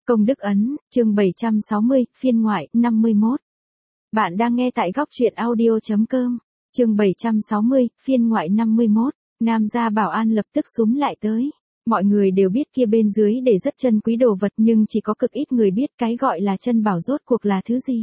Công đức ấn, chương 760, phiên ngoại, 51. Bạn đang nghe tại góc truyện audio.com. Chương 760, phiên ngoại 51. Nam gia bảo an lập tức xúm lại tới. Mọi người đều biết kia bên dưới để rất chân quý đồ vật, nhưng chỉ có cực ít người biết cái gọi là chân bảo rốt cuộc là thứ gì.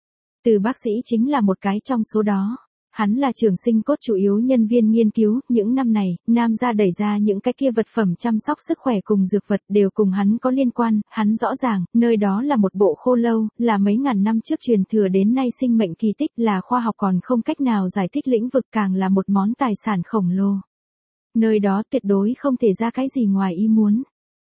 Từ bác sĩ chính là một cái trong số đó. Hắn là trường sinh cốt chủ yếu nhân viên nghiên cứu, những năm này, Nam gia đẩy ra những cái kia vật phẩm chăm sóc sức khỏe cùng dược vật đều cùng hắn có liên quan, hắn rõ ràng, nơi đó là một bộ khô lâu, là mấy ngàn năm trước truyền thừa đến nay sinh mệnh kỳ tích, là khoa học còn không cách nào giải thích lĩnh vực, càng là một món tài sản khổng lồ. Nơi đó tuyệt đối không thể ra cái gì ngoài ý muốn.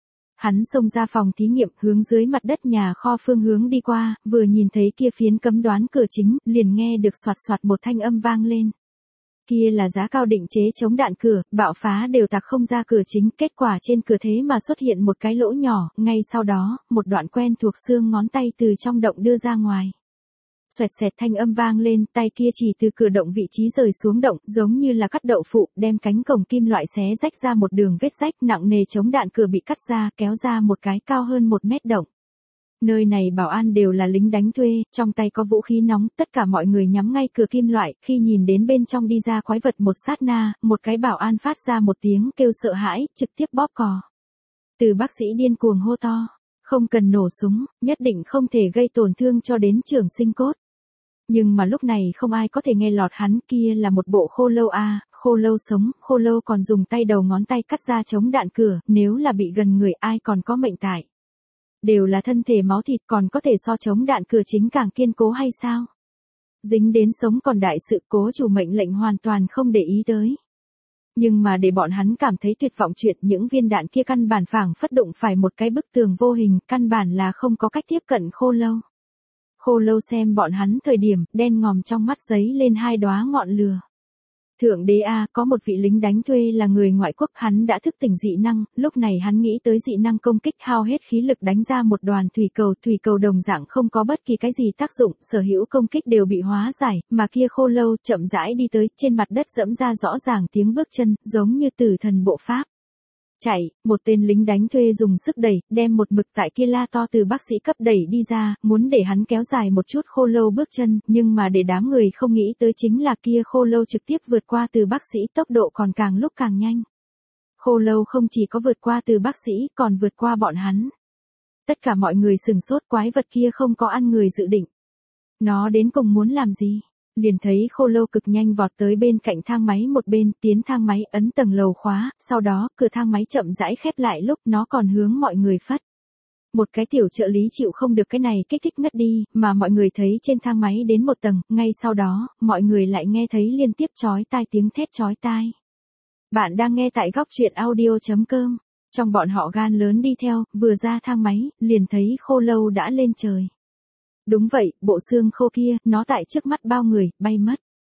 Hắn xông ra phòng thí nghiệm, hướng dưới mặt đất nhà kho phương hướng đi qua, vừa nhìn thấy kia phiến cấm đoán cửa chính, liền nghe được xoạt xoạt một thanh âm vang lên. Kia là giá cao định chế chống đạn cửa, bạo phá đều tạc không ra cửa chính, kết quả trên cửa thế mà xuất hiện một cái lỗ nhỏ, ngay sau đó, một đoạn quen thuộc xương ngón tay từ trong động đưa ra ngoài. Xoẹt xẹt thanh âm vang lên, tay kia chỉ từ cửa động vị trí rời xuống động, giống như là cắt đậu phụ, đem cánh cổng kim loại xé rách ra một đường vết rách, nặng nề chống đạn cửa bị cắt ra, kéo ra một cái cao hơn 1 mét động. Nơi này bảo an đều là lính đánh thuê, trong tay có vũ khí nóng, tất cả mọi người nhắm ngay cửa kim loại, khi nhìn đến bên trong đi ra quái vật một sát na, một cái bảo an phát ra một tiếng kêu sợ hãi, trực tiếp bóp cò. Từ bác sĩ điên cuồng hô to, không cần nổ súng, nhất định không thể gây tổn thương cho đến trường sinh cốt. Nhưng mà lúc này không ai có thể nghe lọt hắn, kia là một bộ khô lâu khô lâu sống, khô lâu còn dùng tay đầu ngón tay cắt ra chống đạn cửa, nếu là bị gần người ai còn có mệnh tại. Đều là thân thể máu thịt, còn có thể so chống đạn cửa chính càng kiên cố hay sao? Dính đến sống còn đại sự, cố chủ mệnh lệnh hoàn toàn không để ý tới. Nhưng mà để bọn hắn cảm thấy tuyệt vọng chuyện những viên đạn kia căn bản phảng phất đụng phải một cái bức tường vô hình, căn bản là không có cách tiếp cận khô lâu. Khô lâu xem bọn hắn thời điểm, đen ngòm trong mắt giấy lên 2 đóa ngọn lửa. Thượng đế có một vị lính đánh thuê là người ngoại quốc, hắn đã thức tỉnh dị năng, lúc này hắn nghĩ tới dị năng công kích, hao hết khí lực đánh ra một đoàn thủy cầu đồng dạng không có bất kỳ cái gì tác dụng, sở hữu công kích đều bị hóa giải, mà kia khô lâu chậm rãi đi tới, trên mặt đất dẫm ra rõ ràng tiếng bước chân, giống như tử thần bộ pháp. Chạy, một tên lính đánh thuê dùng sức đẩy, đem một mực tại kia la to từ bác sĩ cấp đẩy đi ra, muốn để hắn kéo dài một chút khô lâu bước chân, nhưng mà để đám người không nghĩ tới chính là kia khô lâu trực tiếp vượt qua từ bác sĩ, tốc độ còn càng lúc càng nhanh. Khô lâu không chỉ có vượt qua từ bác sĩ, còn vượt qua bọn hắn. Tất cả mọi người sừng sốt, quái vật kia không có ăn người dự định. Nó đến cùng muốn làm gì? Liền thấy khô lâu cực nhanh vọt tới bên cạnh thang máy một bên, tiến thang máy, ấn tầng lầu khóa, sau đó, cửa thang máy chậm rãi khép lại lúc nó còn hướng mọi người phất. Một cái tiểu trợ lý chịu không được cái này kích thích ngất đi, mà mọi người thấy trên thang máy đến một tầng, ngay sau đó, mọi người lại nghe thấy liên tiếp chói tai tiếng thét chói tai. Bạn đang nghe tại góc truyện audio.com, trong bọn họ gan lớn đi theo, vừa ra thang máy, liền thấy khô lâu đã lên trời. Đúng vậy, bộ xương khô kia, nó tại trước mắt bao người, bay mất.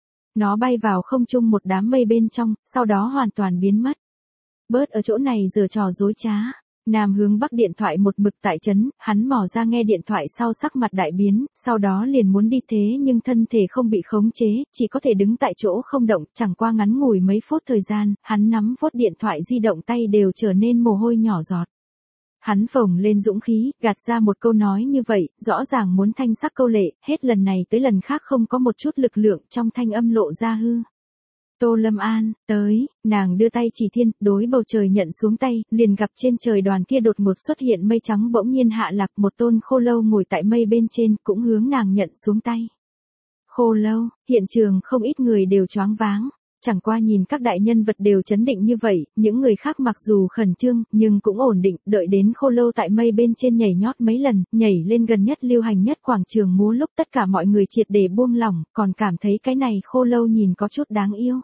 Nó bay vào không trung một đám mây bên trong, sau đó hoàn toàn biến mất. Bớt ở chỗ này giở trò dối trá. Nam hướng bắc điện thoại một mực tại trấn, hắn mò ra nghe điện thoại sau sắc mặt đại biến, sau đó liền muốn đi thế nhưng thân thể không bị khống chế, chỉ có thể đứng tại chỗ không động, chẳng qua ngắn ngủi mấy phút thời gian, hắn nắm phốt điện thoại di động tay đều trở nên mồ hôi nhỏ giọt. Hắn phồng lên dũng khí, gạt ra một câu nói như vậy, rõ ràng muốn thanh sắc câu lệ, hết lần này tới lần khác không có một chút lực lượng trong thanh âm lộ ra hư. Tô Lâm An, tới, nàng đưa tay chỉ thiên, đối bầu trời nhận xuống tay, liền gặp trên trời đoàn kia đột ngột xuất hiện mây trắng bỗng nhiên hạ lạc, một tôn khô lâu ngồi tại mây bên trên, cũng hướng nàng nhận xuống tay. Khô lâu, hiện trường không ít người đều choáng váng. Chẳng qua nhìn các đại nhân vật đều chấn định như vậy, những người khác mặc dù khẩn trương, nhưng cũng ổn định, đợi đến khô lâu tại mây bên trên nhảy nhót mấy lần, nhảy lên gần nhất lưu hành nhất quảng trường múa lúc tất cả mọi người triệt để buông lỏng, còn cảm thấy cái này khô lâu nhìn có chút đáng yêu.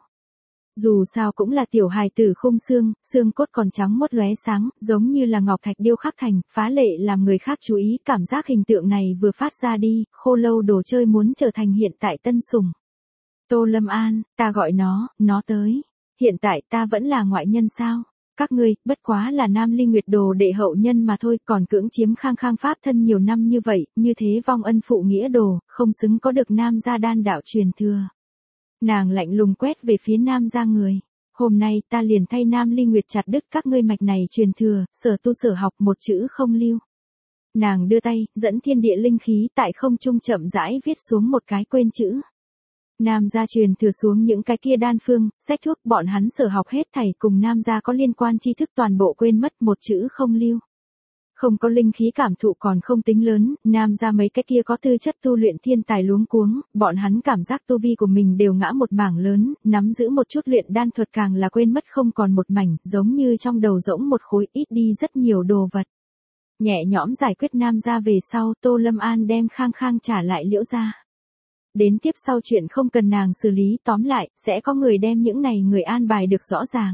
Dù sao cũng là tiểu hài tử khung xương, xương cốt còn trắng muốt lóe sáng, giống như là ngọc thạch điêu khắc thành, phá lệ làm người khác chú ý, cảm giác hình tượng này vừa phát ra đi, khô lâu đồ chơi muốn trở thành hiện tại tân sủng. Tô Lâm An, ta gọi nó tới. Hiện tại ta vẫn là ngoại nhân sao? Các ngươi, bất quá là Nam Ly Nguyệt Đồ đệ hậu nhân mà thôi, còn cưỡng chiếm Khang Khang pháp thân nhiều năm như vậy, như thế vong ân phụ nghĩa đồ, không xứng có được Nam gia đan đạo truyền thừa. Nàng lạnh lùng quét về phía Nam gia người. Hôm nay ta liền thay Nam Ly Nguyệt chặt đứt các ngươi mạch này truyền thừa, sở tu sở học một chữ không lưu. Nàng đưa tay, dẫn thiên địa linh khí tại không trung chậm rãi viết xuống một cái quên chữ. Nam gia truyền thừa xuống những cái kia đan phương, sách thuốc, bọn hắn sở học hết thảy cùng nam gia có liên quan tri thức toàn bộ quên mất, một chữ không lưu. Không có linh khí cảm thụ còn không tính lớn, nam gia mấy cái kia có tư chất tu luyện thiên tài luống cuống, bọn hắn cảm giác tu vi của mình đều ngã một mảng lớn, nắm giữ một chút luyện đan thuật càng là quên mất không còn một mảnh, giống như trong đầu rỗng một khối, ít đi rất nhiều đồ vật. Nhẹ nhõm giải quyết nam gia về sau, Tô Lâm An đem Khang Khang trả lại Liễu gia. Đến tiếp sau chuyện không cần nàng xử lý, tóm lại, sẽ có người đem những này người an bài được rõ ràng.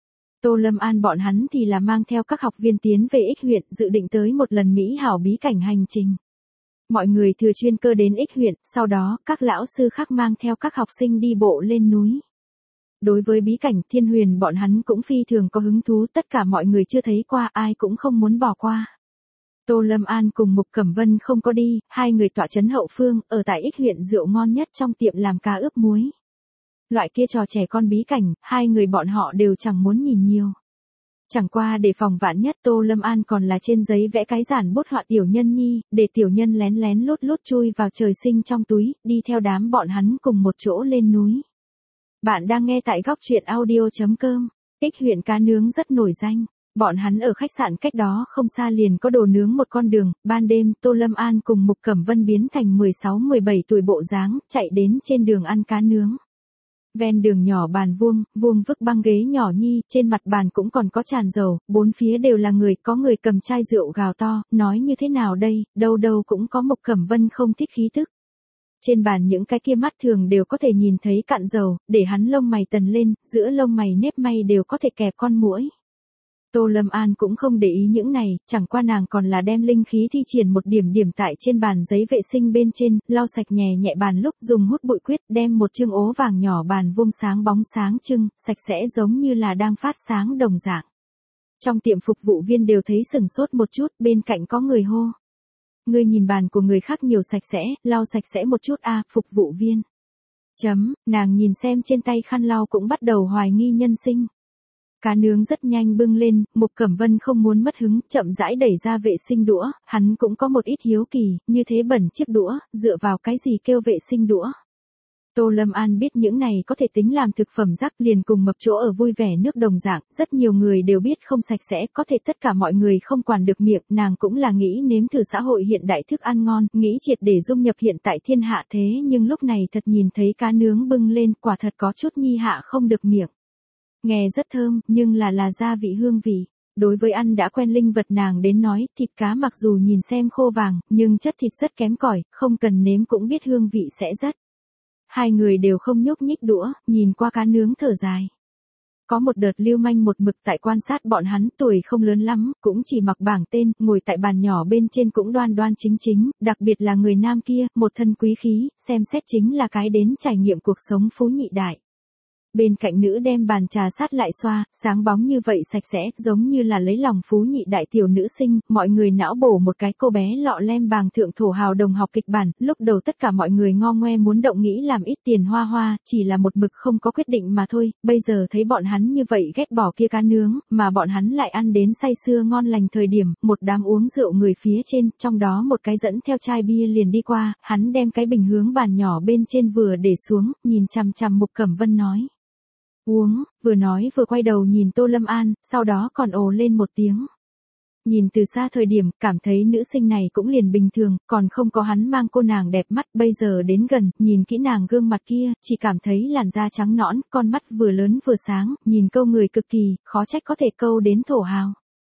Tô Lâm An bọn hắn thì là mang theo các học viên tiến về Ích huyện, dự định tới một lần Mỹ hảo bí cảnh hành trình. Mọi người thừa chuyên cơ đến Ích huyện, sau đó, các lão sư khác mang theo các học sinh đi bộ lên núi. Đối với bí cảnh Thiên Huyền bọn hắn cũng phi thường có hứng thú, tất cả mọi người chưa thấy qua, ai cũng không muốn bỏ qua. Tô Lâm An cùng Mục Cẩm Vân không có đi, hai người tọa trấn hậu phương, ở tại Ích huyện rượu ngon nhất trong tiệm làm cá ướp muối. Loại kia trò trẻ con bí cảnh, hai người bọn họ đều chẳng muốn nhìn nhiều. Chẳng qua để phòng vạn nhất, Tô Lâm An còn là trên giấy vẽ cái giản bút họa tiểu nhân nhi, để tiểu nhân lén lén lút lút chui vào trời sinh trong túi, đi theo đám bọn hắn cùng một chỗ lên núi. Bạn đang nghe tại góc truyện audio.com. Ích huyện cá nướng rất nổi danh. Bọn hắn ở khách sạn cách đó không xa liền có đồ nướng một con đường, ban đêm Tô Lâm An cùng Mục Cẩm Vân biến thành 16-17 tuổi bộ dáng, chạy đến trên đường ăn cá nướng. Ven đường nhỏ bàn vuông, vuông vức băng ghế nhỏ nhi, trên mặt bàn cũng còn có tràn dầu, bốn phía đều là người, có người cầm chai rượu gào to, nói như thế nào đây, đâu đâu cũng có Mục Cẩm Vân không thích khí tức. Trên bàn những cái kia mắt thường đều có thể nhìn thấy cạn dầu, để hắn lông mày tần lên, giữa lông mày nếp may đều có thể kẹp con muỗi. Tô Lâm An cũng không để ý những này, chẳng qua nàng còn là đem linh khí thi triển một điểm điểm tại trên bàn giấy vệ sinh bên trên, lau sạch nhẹ nhẹ bàn lúc dùng hút bụi quyết đem một chương ố vàng nhỏ bàn vuông sáng bóng sáng trưng, sạch sẽ giống như là đang phát sáng đồng dạng. Trong tiệm phục vụ viên đều thấy sừng sốt một chút, bên cạnh có người hô. Ngươi nhìn bàn của người khác nhiều sạch sẽ, lau sạch sẽ một chút a, phục vụ viên. Nàng nhìn xem trên tay khăn lau cũng bắt đầu hoài nghi nhân sinh. Cá nướng rất nhanh bưng lên, Mục Cẩm Vân không muốn mất hứng, chậm rãi đẩy ra vệ sinh đũa, hắn cũng có một ít hiếu kỳ, như thế bẩn chiếc đũa, dựa vào cái gì kêu vệ sinh đũa. Tô Lâm An biết những này có thể tính làm thực phẩm rác, liền cùng mập chỗ ở vui vẻ nước đồng dạng, rất nhiều người đều biết không sạch sẽ, có thể tất cả mọi người không quản được miệng, nàng cũng là nghĩ nếm thử xã hội hiện đại thức ăn ngon, nghĩ triệt để dung nhập hiện tại thiên hạ thế nhưng lúc này thật nhìn thấy cá nướng bưng lên, quả thật có chút nhi hạ không được miệng. Nghe rất thơm, nhưng là gia vị hương vị. Đối với ăn đã quen linh vật nàng đến nói, thịt cá mặc dù nhìn xem khô vàng, nhưng chất thịt rất kém cỏi, không cần nếm cũng biết hương vị sẽ rất. Hai người đều không nhúc nhích đũa, nhìn qua cá nướng thở dài. Có một đợt lưu manh một mực tại quan sát bọn hắn, tuổi không lớn lắm, cũng chỉ mặc bảng tên, ngồi tại bàn nhỏ bên trên cũng đoan đoan chính chính, đặc biệt là người nam kia, một thân quý khí, xem xét chính là cái đến trải nghiệm cuộc sống phú nhị đại. Bên cạnh nữ đem bàn trà sát lại xoa, sáng bóng như vậy sạch sẽ, giống như là lấy lòng phú nhị đại tiểu nữ sinh, mọi người não bổ một cái cô bé lọ lem bàng thượng thổ hào đồng học kịch bản, lúc đầu tất cả mọi người ngo ngoe muốn động nghĩ làm ít tiền hoa hoa, chỉ là một mực không có quyết định mà thôi, bây giờ thấy bọn hắn như vậy ghét bỏ kia cá nướng, mà bọn hắn lại ăn đến say sưa ngon lành thời điểm, một đám uống rượu người phía trên, trong đó một cái dẫn theo chai bia liền đi qua, hắn đem cái bình hướng bàn nhỏ bên trên vừa để xuống, nhìn chằm chằm Mục Cẩm Vân nói. Uống, vừa nói vừa quay đầu nhìn Tô Lâm An, sau đó còn ồ lên một tiếng. Nhìn từ xa thời điểm, cảm thấy nữ sinh này cũng liền bình thường, còn không có hắn mang cô nàng đẹp mắt, bây giờ đến gần, nhìn kỹ nàng gương mặt kia, chỉ cảm thấy làn da trắng nõn, con mắt vừa lớn vừa sáng, nhìn câu người cực kỳ, khó trách có thể câu đến thổ hào.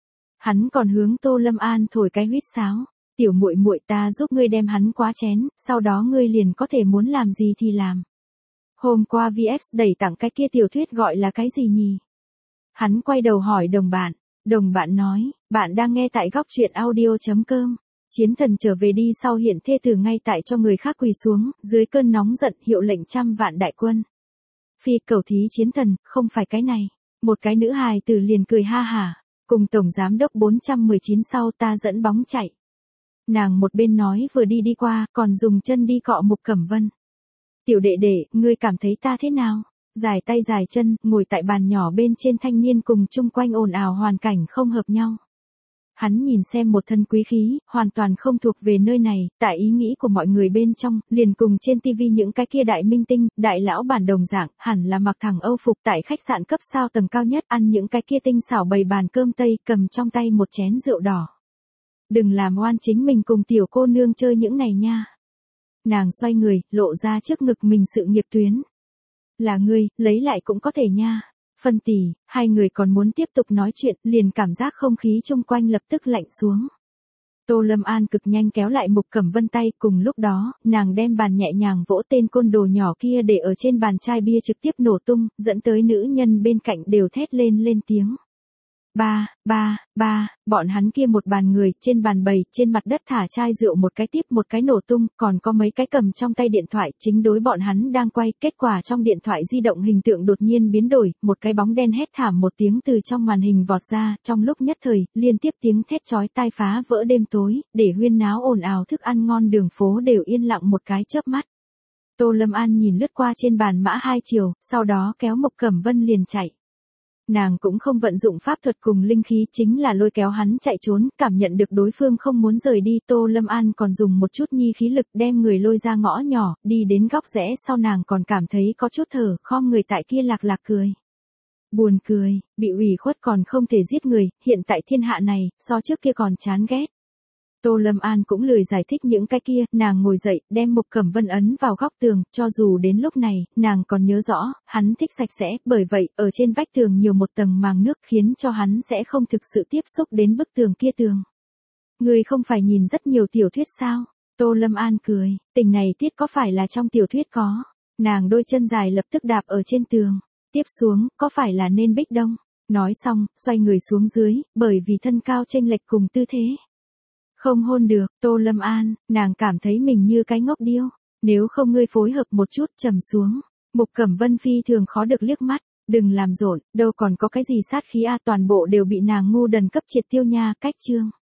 Hắn còn hướng Tô Lâm An thổi cái huýt sáo, tiểu muội muội ta giúp ngươi đem hắn quá chén, sau đó ngươi liền có thể muốn làm gì thì làm. Hôm qua VX đẩy tặng cái kia tiểu thuyết gọi là cái gì nhỉ? Hắn quay đầu hỏi đồng bạn nói, bạn đang nghe tại góc truyện audio.com. Chiến thần trở về đi sau hiện thê tử ngay tại cho người khác quỳ xuống, dưới cơn nóng giận hiệu lệnh 100 vạn đại quân. Phi cầu thí chiến thần, không phải cái này. Một cái nữ hài tử liền cười ha hả, cùng tổng giám đốc 419 sau ta dẫn bóng chạy. Nàng một bên nói vừa đi qua, còn dùng chân đi cọ Mục Cẩm Vân. Tiểu đệ đệ, ngươi cảm thấy ta thế nào? Dài tay dài chân, ngồi tại bàn nhỏ bên trên thanh niên cùng chung quanh ồn ào hoàn cảnh không hợp nhau. Hắn nhìn xem một thân quý khí, hoàn toàn không thuộc về nơi này, tại ý nghĩ của mọi người bên trong, liền cùng trên tivi những cái kia đại minh tinh, đại lão bản đồng dạng, hẳn là mặc thẳng Âu phục tại khách sạn cấp sao tầng cao nhất, ăn những cái kia tinh xảo bày bàn cơm Tây, cầm trong tay một chén rượu đỏ. Đừng làm oan chính mình cùng tiểu cô nương chơi những này nha. Nàng xoay người, lộ ra trước ngực mình sự nghiệp tuyến. Là ngươi, lấy lại cũng có thể nha. Phân tỷ, hai người còn muốn tiếp tục nói chuyện, liền cảm giác không khí chung quanh lập tức lạnh xuống. Tô Lâm An cực nhanh kéo lại Mục Cẩm Vân tay, cùng lúc đó, nàng đem bàn nhẹ nhàng vỗ tên côn đồ nhỏ kia để ở trên bàn chai bia trực tiếp nổ tung, dẫn tới nữ nhân bên cạnh đều thét lên tiếng. Bọn hắn kia một bàn người, trên bàn bày, trên mặt đất thả chai rượu một cái tiếp một cái nổ tung, còn có mấy cái cầm trong tay điện thoại, chính đối bọn hắn đang quay, kết quả trong điện thoại di động hình tượng đột nhiên biến đổi, một cái bóng đen hét thảm một tiếng từ trong màn hình vọt ra, trong lúc nhất thời, liên tiếp tiếng thét chói tai phá vỡ đêm tối, để huyên náo ồn ào thức ăn ngon đường phố đều yên lặng một cái chớp mắt. Tô Lâm An nhìn lướt qua trên bàn mã hai chiều, sau đó kéo Mục Cẩm Vân liền chạy. Nàng cũng không vận dụng pháp thuật cùng linh khí, chính là lôi kéo hắn chạy trốn, cảm nhận được đối phương không muốn rời đi, Tô Lâm An còn dùng một chút nhi khí lực đem người lôi ra ngõ nhỏ, đi đến góc rẽ sau nàng còn cảm thấy có chút thở, khom người tại kia lạc cười. Buồn cười, bị ủy khuất còn không thể giết người, hiện tại thiên hạ này, so trước kia còn chán ghét. Tô Lâm An cũng lười giải thích những cái kia, nàng ngồi dậy, đem Mục Cẩm Vân ấn vào góc tường, cho dù đến lúc này, nàng còn nhớ rõ, hắn thích sạch sẽ, bởi vậy, ở trên vách tường nhiều một tầng màng nước khiến cho hắn sẽ không thực sự tiếp xúc đến bức tường kia tường. Người không phải nhìn rất nhiều tiểu thuyết sao? Tô Lâm An cười, tình này tiết có phải là trong tiểu thuyết có? Nàng đôi chân dài lập tức đạp ở trên tường, tiếp xuống, có phải là nên Bích Đông? Nói xong, xoay người xuống dưới, bởi vì thân cao chênh lệch cùng tư thế. Không hôn được, Tô Lâm An, nàng cảm thấy mình như cái ngốc điêu, nếu không ngươi phối hợp một chút trầm xuống. Mục Cẩm Vân phi thường khó được liếc mắt, đừng làm rộn, đâu còn có cái gì sát khí a, toàn bộ đều bị nàng ngu đần cấp triệt tiêu nha, cách chương.